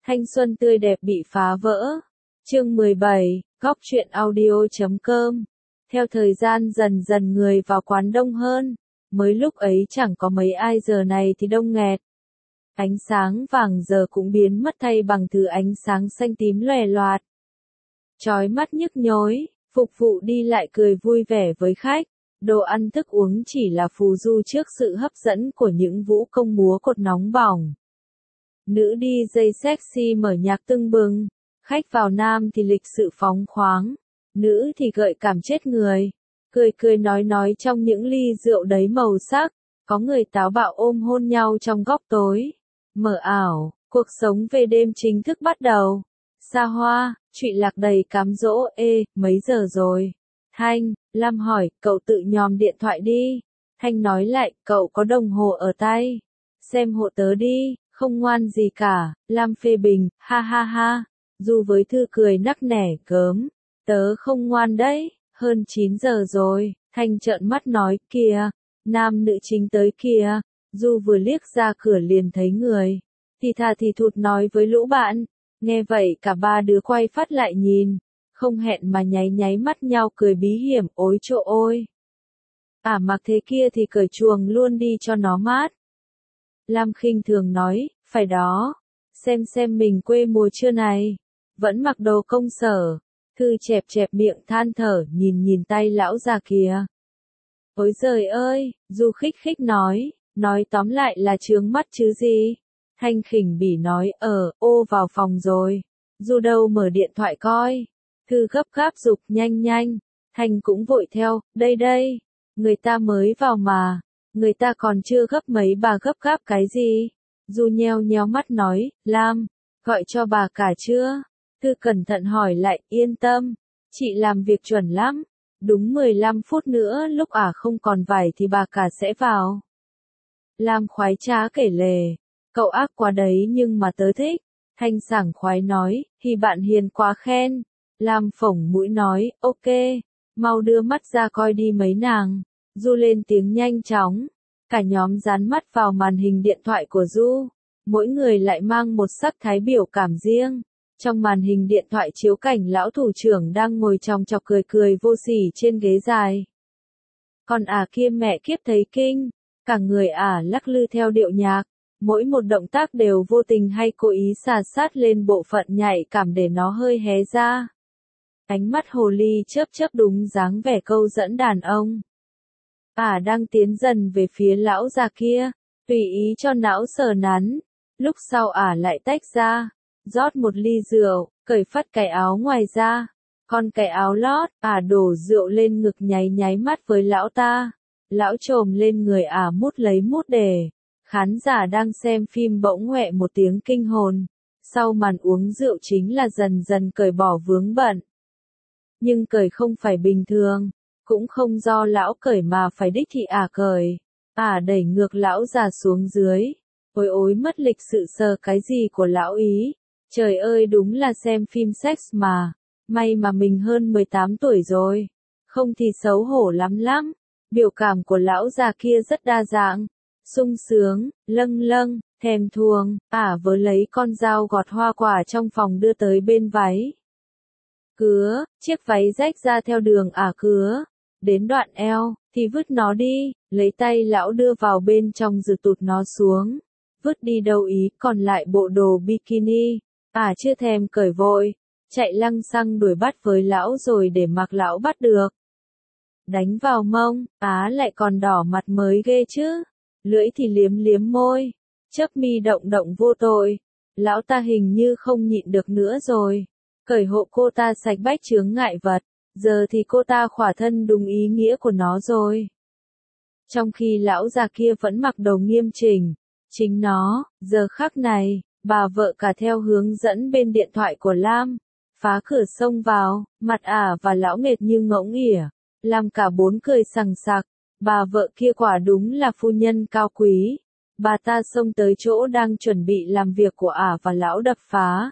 Thanh xuân tươi đẹp bị phá vỡ. Chương 17, Góc truyện audio.com. Theo thời gian dần dần người vào quán đông hơn, mới lúc ấy chẳng có mấy ai, giờ này thì đông nghẹt. Ánh sáng vàng giờ cũng biến mất thay bằng thứ ánh sáng xanh tím lòe loạt. Chói mắt nhức nhối, phục vụ đi lại cười vui vẻ với khách. Đồ ăn thức uống chỉ là phù du trước sự hấp dẫn của những vũ công múa cột nóng bỏng. Nữ DJ sexy mở nhạc tưng bừng, khách vào nam thì lịch sự phóng khoáng, nữ thì gợi cảm chết người, cười cười nói trong những ly rượu đầy màu sắc, có người táo bạo ôm hôn nhau trong góc tối. Mờ ảo, cuộc sống về đêm chính thức bắt đầu. Xa hoa, trụy lạc đầy cám dỗ. Mấy giờ rồi? Thanh, Lam hỏi, cậu tự nhòm điện thoại đi. Thanh nói lại, cậu có đồng hồ ở tay. Xem hộ tớ đi, không ngoan gì cả. Lam phê bình, ha ha ha. Du với Thư cười nắc nẻ, gớm. Tớ không ngoan đấy, hơn 9 giờ rồi. Thanh trợn mắt nói, kìa, nam nữ chính tới kìa. Du vừa liếc ra cửa liền thấy người. Thì thà thì thụt nói với lũ bạn. Nghe vậy cả ba đứa quay phát lại nhìn. Không hẹn mà nháy mắt nhau cười bí hiểm, ối trộ ôi. Mặc thế kia thì cởi chuồng luôn đi cho nó mát. Lam khinh thường nói, phải đó. Xem mình quê mùa chưa này. Vẫn mặc đồ công sở. Thư chẹp miệng than thở, nhìn tay lão già kìa. Ôi giời ơi, Du khích nói tóm lại là chướng mắt chứ gì. Thanh khỉnh bỉ nói, vào phòng rồi. Du đâu mở điện thoại coi. Thư gấp gáp giục, nhanh. Thanh cũng vội theo, đây. Người ta mới vào mà. Người ta còn chưa gấp mấy, bà gấp gáp cái gì. Du nheo mắt nói, Lam, gọi cho bà cả chưa? Thư cẩn thận hỏi lại, yên tâm. Chị làm việc chuẩn lắm. Đúng 15 phút nữa lúc không còn vải thì bà cả sẽ vào. Lam khoái trá kể lể. Cậu ác quá đấy nhưng mà tớ thích. Thanh sảng khoái nói, thì bạn hiền quá khen. Lam phổng mũi nói, ok, mau đưa mắt ra coi đi mấy nàng. Du lên tiếng nhanh chóng. Cả nhóm dán mắt vào màn hình điện thoại của Du. Mỗi người lại mang một sắc thái biểu cảm riêng. Trong màn hình điện thoại chiếu cảnh lão thủ trưởng đang ngồi chòng chọc cười vô sỉ trên ghế dài. Còn kia mẹ kiếp thấy kinh. Cả người lắc lư theo điệu nhạc. Mỗi một động tác đều vô tình hay cố ý sà sát lên bộ phận nhạy cảm để nó hơi hé ra. Ánh mắt hồ ly chớp đúng dáng vẻ câu dẫn đàn ông. Đang tiến dần về phía lão già kia, tùy ý cho não sờ nắn. Lúc sau lại tách ra, rót một ly rượu, cởi phắt cái áo ngoài ra. Còn cái áo lót, đổ rượu lên ngực nháy mắt với lão ta. Lão trồm lên người mút lấy mút để. Khán giả đang xem phim bỗng ngoẹ một tiếng kinh hồn. Sau màn uống rượu chính là dần cởi bỏ vướng bận. Nhưng cởi không phải bình thường, cũng không do lão cởi mà phải đích thị cởi. Đẩy ngược lão già xuống dưới. Ôi mất lịch sự sờ cái gì của lão ý. Trời ơi đúng là xem phim sex mà. May mà mình hơn 18 tuổi rồi. Không thì xấu hổ lắm. Biểu cảm của lão già kia rất đa dạng. Sung sướng, lâng, thèm thuồng, vớ lấy con dao gọt hoa quả trong phòng đưa tới bên váy. Cứa, chiếc váy rách ra theo đường cứa. Đến đoạn eo, thì vứt nó đi, lấy tay lão đưa vào bên trong rồi tụt nó xuống. Vứt đi đâu ý, còn lại bộ đồ bikini. Chưa thèm cởi vội, chạy lăng xăng đuổi bắt với lão rồi để mặc lão bắt được. Đánh vào mông, lại còn đỏ mặt mới ghê chứ. Lưỡi thì liếm môi, chớp mi động vô tội. Lão ta hình như không nhịn được nữa rồi. Cởi hộ cô ta sạch bách chướng ngại vật. Giờ thì cô ta khỏa thân đúng ý nghĩa của nó rồi. Trong khi lão già kia vẫn mặc đồ nghiêm chỉnh. Chính nó, giờ khắc này, bà vợ cả theo hướng dẫn bên điện thoại của Lam. Phá cửa xông vào, mặt và lão nghệt như ngỗng ỉa. Làm cả bốn cười sằng sặc. Bà vợ kia quả đúng là phu nhân cao quý. Bà ta xông tới chỗ đang chuẩn bị làm việc của và lão đập phá.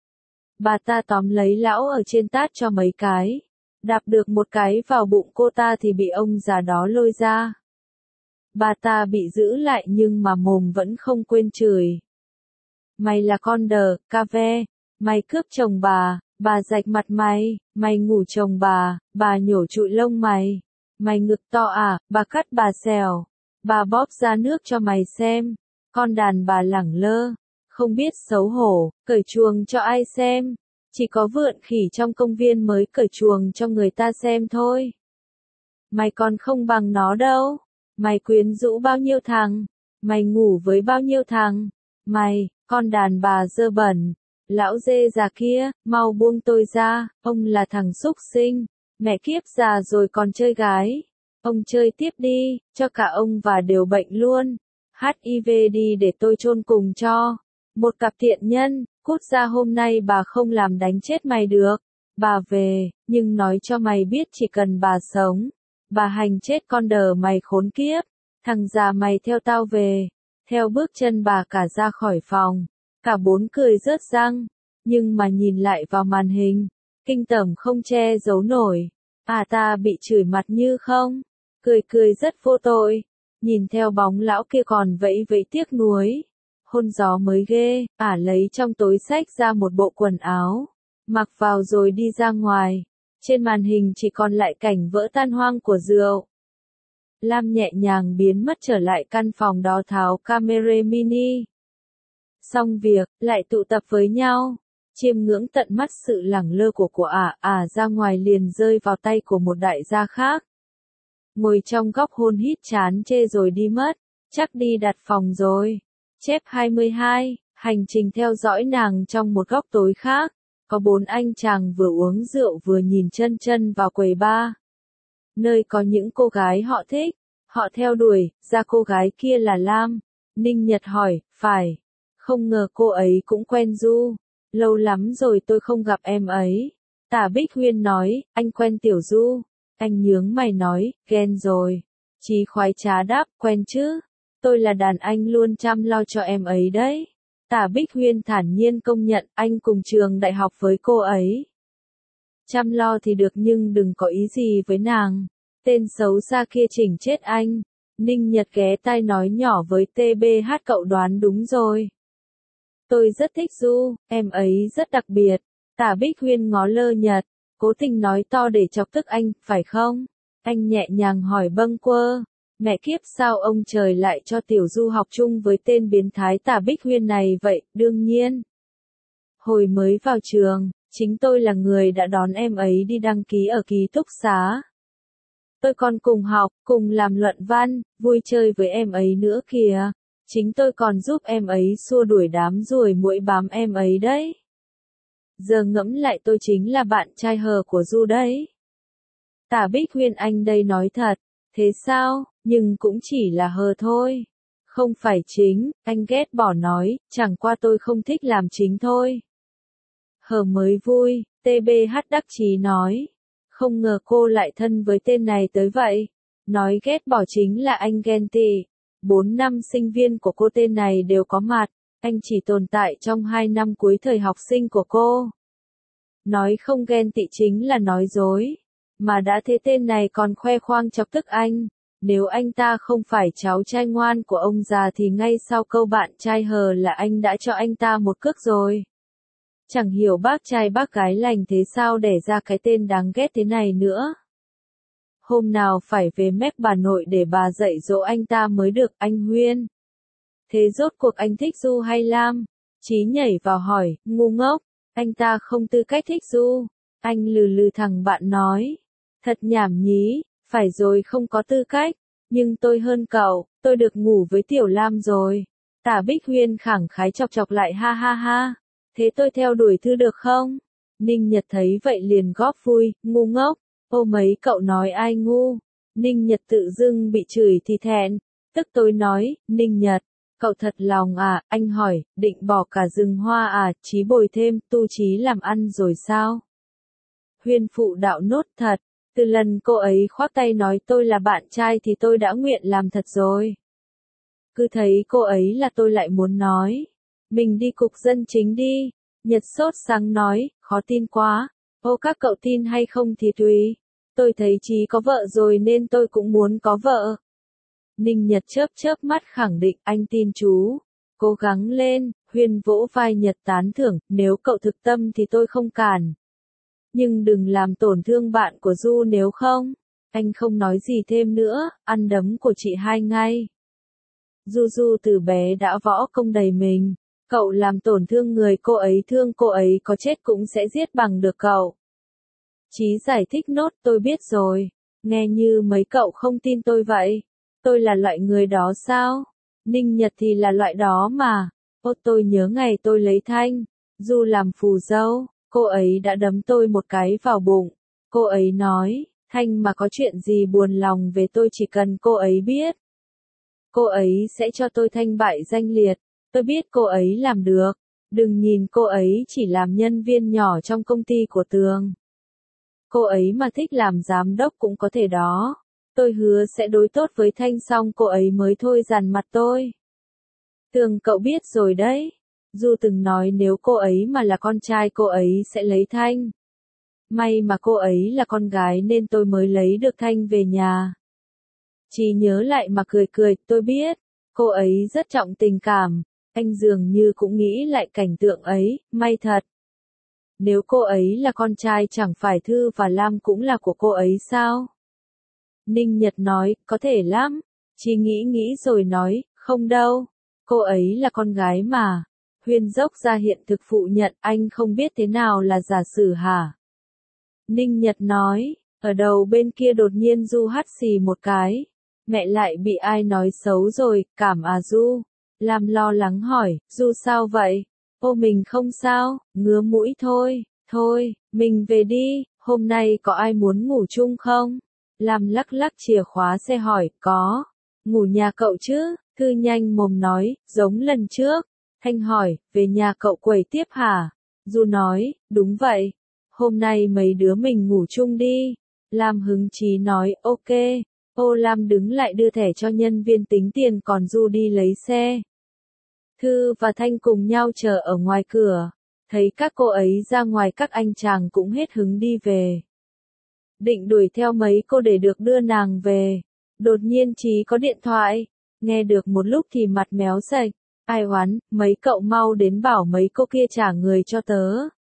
Bà ta tóm lấy lão ở trên tát cho mấy cái. Đạp được một cái vào bụng cô ta thì bị ông già đó lôi ra. Bà ta bị giữ lại nhưng mà mồm vẫn không quên chửi. mày là con đờ, ca ve, mày cướp chồng bà rạch mặt mày ngủ chồng bà nhổ trụi lông mày ngực to à, bà cắt bà xèo, bà bóp ra nước cho mày xem, con đàn bà lẳng lơ, không biết xấu hổ, cởi chuồng cho ai xem, chỉ có vượn khỉ trong công viên mới cởi chuồng cho người ta xem thôi. Mày còn không bằng nó đâu, mày quyến rũ bao nhiêu thằng, mày ngủ với bao nhiêu thằng, mày, con đàn bà dơ bẩn, lão dê già kia, mau buông tôi ra, ông là thằng súc sinh, mẹ kiếp già rồi còn chơi gái, ông chơi tiếp đi, cho cả ông và đều bệnh luôn, HIV đi để tôi chôn cùng cho, một cặp thiện nhân, cút ra hôm nay bà không làm đánh chết mày được, bà về, nhưng nói cho mày biết chỉ cần bà sống, bà hành chết con đờ mày khốn kiếp, thằng già mày theo tao về, theo bước chân bà cả ra khỏi phòng, cả bốn cười rớt răng, nhưng mà nhìn lại vào màn hình, kinh tởm không che giấu nổi, ta bị chửi mặt như không, cười rất vô tội, nhìn theo bóng lão kia còn vẫy vẫy tiếc nuối, hôn gió mới ghê, lấy trong túi xách ra một bộ quần áo, mặc vào rồi đi ra ngoài. Trên màn hình chỉ còn lại cảnh vỡ tan hoang của rượu. Lam nhẹ nhàng biến mất trở lại căn phòng đó tháo camera mini. Xong việc, lại tụ tập với nhau. Chiêm ngưỡng tận mắt sự lẳng lơ của ra ngoài liền rơi vào tay của một đại gia khác. Ngồi trong góc hôn hít chán chê rồi đi mất. Chắc đi đặt phòng rồi. Chép 22, hành trình theo dõi nàng trong một góc tối khác. Có 4 anh chàng vừa uống rượu vừa nhìn chân vào quầy bar. Nơi có những cô gái họ thích, họ theo đuổi, ra cô gái kia là Lam. Ninh Nhật hỏi, phải. Không ngờ cô ấy cũng quen Du. Lâu lắm rồi tôi không gặp em ấy. Tả Bích Huyên nói, anh quen Tiểu Du. Anh nhướng mày nói, ghen rồi. Chí khoái trá đáp, quen chứ. Tôi là đàn anh luôn chăm lo cho em ấy đấy. Tả Bích Huyên thản nhiên công nhận anh cùng trường đại học với cô ấy. Chăm lo thì được nhưng đừng có ý gì với nàng. Tên xấu xa kia chỉnh chết anh. Ninh Nhật ghé tai nói nhỏ với TBH cậu đoán đúng rồi. Tôi rất thích Du, em ấy rất đặc biệt. Tả Bích Huyên ngó lơ Nhật, cố tình nói to để chọc tức anh, phải không? Anh nhẹ nhàng hỏi bâng quơ. Mẹ kiếp sao ông trời lại cho Tiểu Du học chung với tên biến thái Tả Bích Huyên này vậy, đương nhiên. Hồi mới vào trường, chính tôi là người đã đón em ấy đi đăng ký ở ký túc xá. Tôi còn cùng học, cùng làm luận văn, vui chơi với em ấy nữa kìa. Chính tôi còn giúp em ấy xua đuổi đám ruồi muỗi bám em ấy đấy. Giờ ngẫm lại tôi chính là bạn trai hờ của Du đấy. Tả Bích Huyên anh đây nói thật, thế sao, nhưng cũng chỉ là hờ thôi. Không phải chính, anh ghét bỏ nói, chẳng qua tôi không thích làm chính thôi. Hờ mới vui, TBH đắc chí nói. Không ngờ cô lại thân với tên này tới vậy. Nói ghét bỏ chính là anh ghen tị. 4 năm sinh viên của cô tên này đều có mặt, anh chỉ tồn tại trong 2 năm cuối thời học sinh của cô. Nói không ghen tị chính là nói dối. Mà đã thế tên này còn khoe khoang chọc tức anh. Nếu anh ta không phải cháu trai ngoan của ông già thì ngay sau câu bạn trai hờ là anh đã cho anh ta một cước rồi. Chẳng hiểu bác trai bác gái lành thế sao đẻ ra cái tên đáng ghét thế này nữa. Hôm nào phải về mép bà nội để bà dạy dỗ anh ta mới được anh Huyên. Thế rốt cuộc anh thích Du hay Lam? Chí nhảy vào hỏi, ngu ngốc, anh ta không tư cách thích Du. Anh lừ thằng bạn nói. Thật nhảm nhí, phải rồi không có tư cách. Nhưng tôi hơn cậu, tôi được ngủ với Tiểu Lam rồi. Tả Bích Huyên khẳng khái chọc lại ha ha ha. Thế tôi theo đuổi Thư được không? Ninh Nhật thấy vậy liền góp vui, ngu ngốc. Ô mấy cậu nói ai ngu? Ninh Nhật tự dưng bị chửi thì thẹn. Tức tôi nói, Ninh Nhật, cậu thật lòng à? Anh hỏi, định bỏ cả rừng hoa à? Chí bồi thêm, tu chí làm ăn rồi sao? Huyên phụ đạo nốt thật. Từ lần cô ấy khoác tay nói tôi là bạn trai thì tôi đã nguyện làm thật rồi. Cứ thấy cô ấy là tôi lại muốn nói. Mình đi cục dân chính đi. Nhật sốt sáng nói, khó tin quá. Ô các cậu tin hay không thì tùy. Tôi thấy Chí có vợ rồi nên tôi cũng muốn có vợ. Ninh Nhật chớp mắt khẳng định anh tin chú. Cố gắng lên, Huyên vỗ vai Nhật tán thưởng, nếu cậu thực tâm thì tôi không cản. Nhưng đừng làm tổn thương bạn của Du nếu không. Anh không nói gì thêm nữa, ăn đấm của chị hai ngay. Du từ bé đã võ công đầy mình. Cậu làm tổn thương người cô ấy thương cô ấy có chết cũng sẽ giết bằng được cậu. Chí giải thích nốt, tôi biết rồi. Nghe như mấy cậu không tin tôi vậy. Tôi là loại người đó sao? Ninh Nhật thì là loại đó mà. Ô, tôi nhớ ngày tôi lấy Thanh. Du làm phù dâu, cô ấy đã đấm tôi một cái vào bụng. Cô ấy nói, Thanh mà có chuyện gì buồn lòng về tôi chỉ cần cô ấy biết. Cô ấy sẽ cho tôi thanh bại danh liệt. Tôi biết cô ấy làm được. Đừng nhìn cô ấy chỉ làm nhân viên nhỏ trong công ty của Tường. Cô ấy mà thích làm giám đốc cũng có thể đó. Tôi hứa sẽ đối tốt với Thanh xong cô ấy mới thôi dằn mặt tôi. Tường cậu biết rồi đấy. Du từng nói nếu cô ấy mà là con trai cô ấy sẽ lấy Thanh. May mà cô ấy là con gái nên tôi mới lấy được Thanh về nhà. Chỉ nhớ lại mà cười cười, tôi biết. Cô ấy rất trọng tình cảm. Anh dường như cũng nghĩ lại cảnh tượng ấy, may thật. Nếu cô ấy là con trai chẳng phải Thư và Lam cũng là của cô ấy sao? Ninh Nhật nói, có thể lắm. Chỉ nghĩ rồi nói, không đâu. Cô ấy là con gái mà. Huyên dốc ra hiện thực phụ nhận anh không biết thế nào là giả sử hả? Ninh Nhật nói, ở đầu bên kia đột nhiên Du hắt xì một cái. Mẹ lại bị ai nói xấu rồi, cảm à Du? Lam lo lắng hỏi, Du sao vậy? Ô mình không sao, ngứa mũi thôi, thôi, mình về đi, hôm nay có ai muốn ngủ chung không? Lam lắc lắc chìa khóa xe hỏi, có. Ngủ nhà cậu chứ? Thư nhanh mồm nói, giống lần trước. Thanh hỏi, về nhà cậu quẩy tiếp hả? Du nói, đúng vậy. Hôm nay mấy đứa mình ngủ chung đi. Lam hứng chí nói, ok. Ô Lam đứng lại đưa thẻ cho nhân viên tính tiền còn Du đi lấy xe. Thư và Thanh cùng nhau chờ ở ngoài cửa. Thấy các cô ấy ra ngoài các anh chàng cũng hết hứng đi về. Định đuổi theo mấy cô để được đưa nàng về. Đột nhiên Chí có điện thoại. Nghe được một lúc thì mặt méo sạch. Ai oán, mấy cậu mau đến bảo mấy cô kia trả người cho tớ.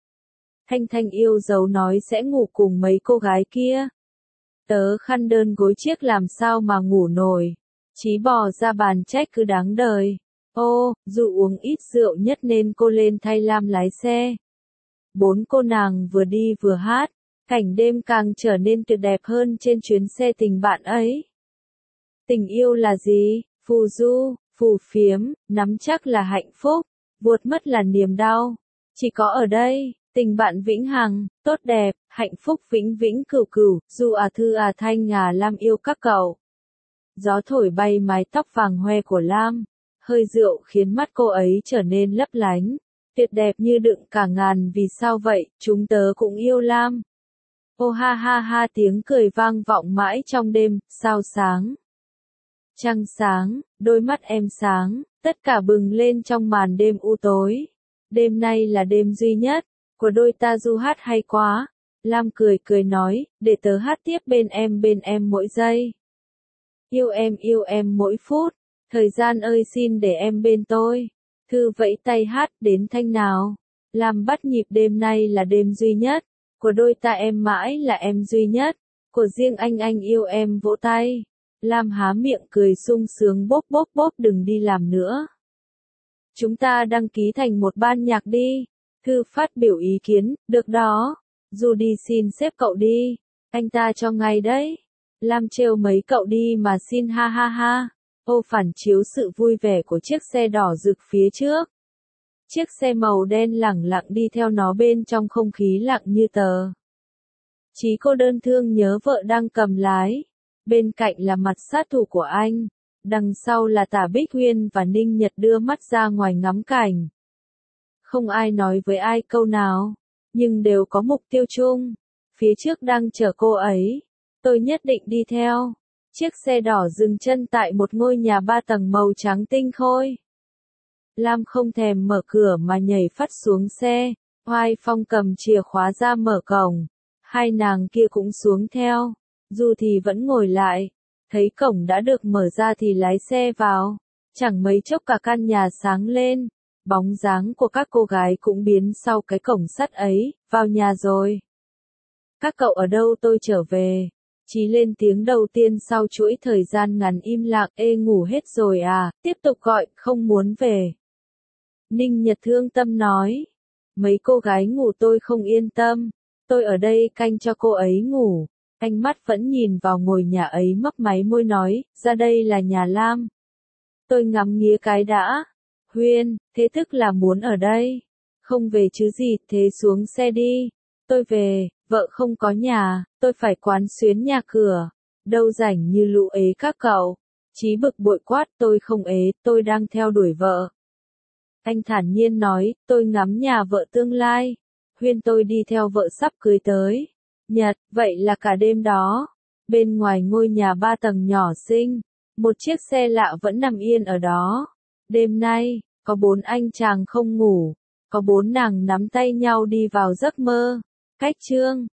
Thanh yêu dấu nói sẽ ngủ cùng mấy cô gái kia. Tớ khăn đơn gối chiếc làm sao mà ngủ nổi. Chí bò ra bàn trách cứ đáng đời. Ô, dù uống ít rượu nhất nên cô lên thay Lam lái xe. Bốn cô nàng vừa đi vừa hát. Cảnh đêm càng trở nên tuyệt đẹp hơn trên chuyến xe tình bạn ấy. Tình yêu là gì? Phù du, phù phiếm, nắm chắc là hạnh phúc, vuột mất là niềm đau. Chỉ có ở đây, tình bạn vĩnh hằng, tốt đẹp, hạnh phúc vĩnh vĩnh cửu cửu, Du à Thư à Thanh à Lam yêu các cậu. Gió thổi bay mái tóc vàng hoe của Lam, hơi rượu khiến mắt cô ấy trở nên lấp lánh, tuyệt đẹp như đựng cả ngàn vì sao vậy, chúng tớ cũng yêu Lam. Ô ha ha ha tiếng cười vang vọng mãi trong đêm, sao sáng. Trăng sáng, đôi mắt em sáng, tất cả bừng lên trong màn đêm u tối. Đêm nay là đêm duy nhất, của đôi ta Du hát hay quá. Lam cười nói, để tớ hát tiếp bên em mỗi giây. Yêu em mỗi phút, thời gian ơi xin để em bên tôi. Thư vẫy tay hát đến Thanh nào. Lam bắt nhịp đêm nay là đêm duy nhất, của đôi ta em mãi là em duy nhất, của riêng anh yêu em vỗ tay. Lam há miệng cười sung sướng bốp đừng đi làm nữa. Chúng ta đăng ký thành một ban nhạc đi. Thư phát biểu ý kiến, được đó. Du đi xin sếp cậu đi. Anh ta cho ngay đấy. Lam trêu mấy cậu đi mà xin ha ha ha. Ô phản chiếu sự vui vẻ của chiếc xe đỏ rực phía trước. Chiếc xe màu đen lẳng lặng đi theo nó bên trong không khí lặng như tờ. Chí cô đơn thương nhớ vợ đang cầm lái. Bên cạnh là mặt sát thủ của anh. Đằng sau là Tả Bích Huyên và Ninh Nhật đưa mắt ra ngoài ngắm cảnh. Không ai nói với ai câu nào, nhưng đều có mục tiêu chung. Phía trước đang chờ cô ấy. Tôi nhất định đi theo. Chiếc xe đỏ dừng chân tại một ngôi nhà 3 tầng màu trắng tinh khôi. Lam không thèm mở cửa mà nhảy phắt xuống xe. Hoài Phong cầm chìa khóa ra mở cổng. Hai nàng kia cũng xuống theo. Du thì vẫn ngồi lại. Thấy cổng đã được mở ra thì lái xe vào. Chẳng mấy chốc cả căn nhà sáng lên. Bóng dáng của các cô gái cũng biến sau cái cổng sắt ấy, vào nhà rồi. Các cậu ở đâu, tôi trở về. Chí lên tiếng đầu tiên sau chuỗi thời gian ngắn im lặng, ê ngủ hết rồi à, tiếp tục gọi, không muốn về. Ninh Nhật thương tâm nói, mấy cô gái ngủ tôi không yên tâm, tôi ở đây canh cho cô ấy ngủ. Ánh mắt vẫn nhìn vào ngôi nhà ấy mấp máy môi nói, ra đây là nhà Lam. Tôi ngắm nghía cái đã. Huyên, thế tức là muốn ở đây. Không về chứ gì, thế xuống xe đi. Tôi về, vợ không có nhà, tôi phải quán xuyến nhà cửa. Đâu rảnh như lũ ế các cậu. Chí bực bội quát, tôi không ế, tôi đang theo đuổi vợ. Anh thản nhiên nói, tôi ngắm nhà vợ tương lai. Huyên, tôi đi theo vợ sắp cưới tới. Nhật, vậy là cả đêm đó. Bên ngoài ngôi nhà 3 tầng nhỏ xinh, một chiếc xe lạ vẫn nằm yên ở đó. Đêm nay, có 4 anh chàng không ngủ, có 4 nàng nắm tay nhau đi vào giấc mơ. Cách chương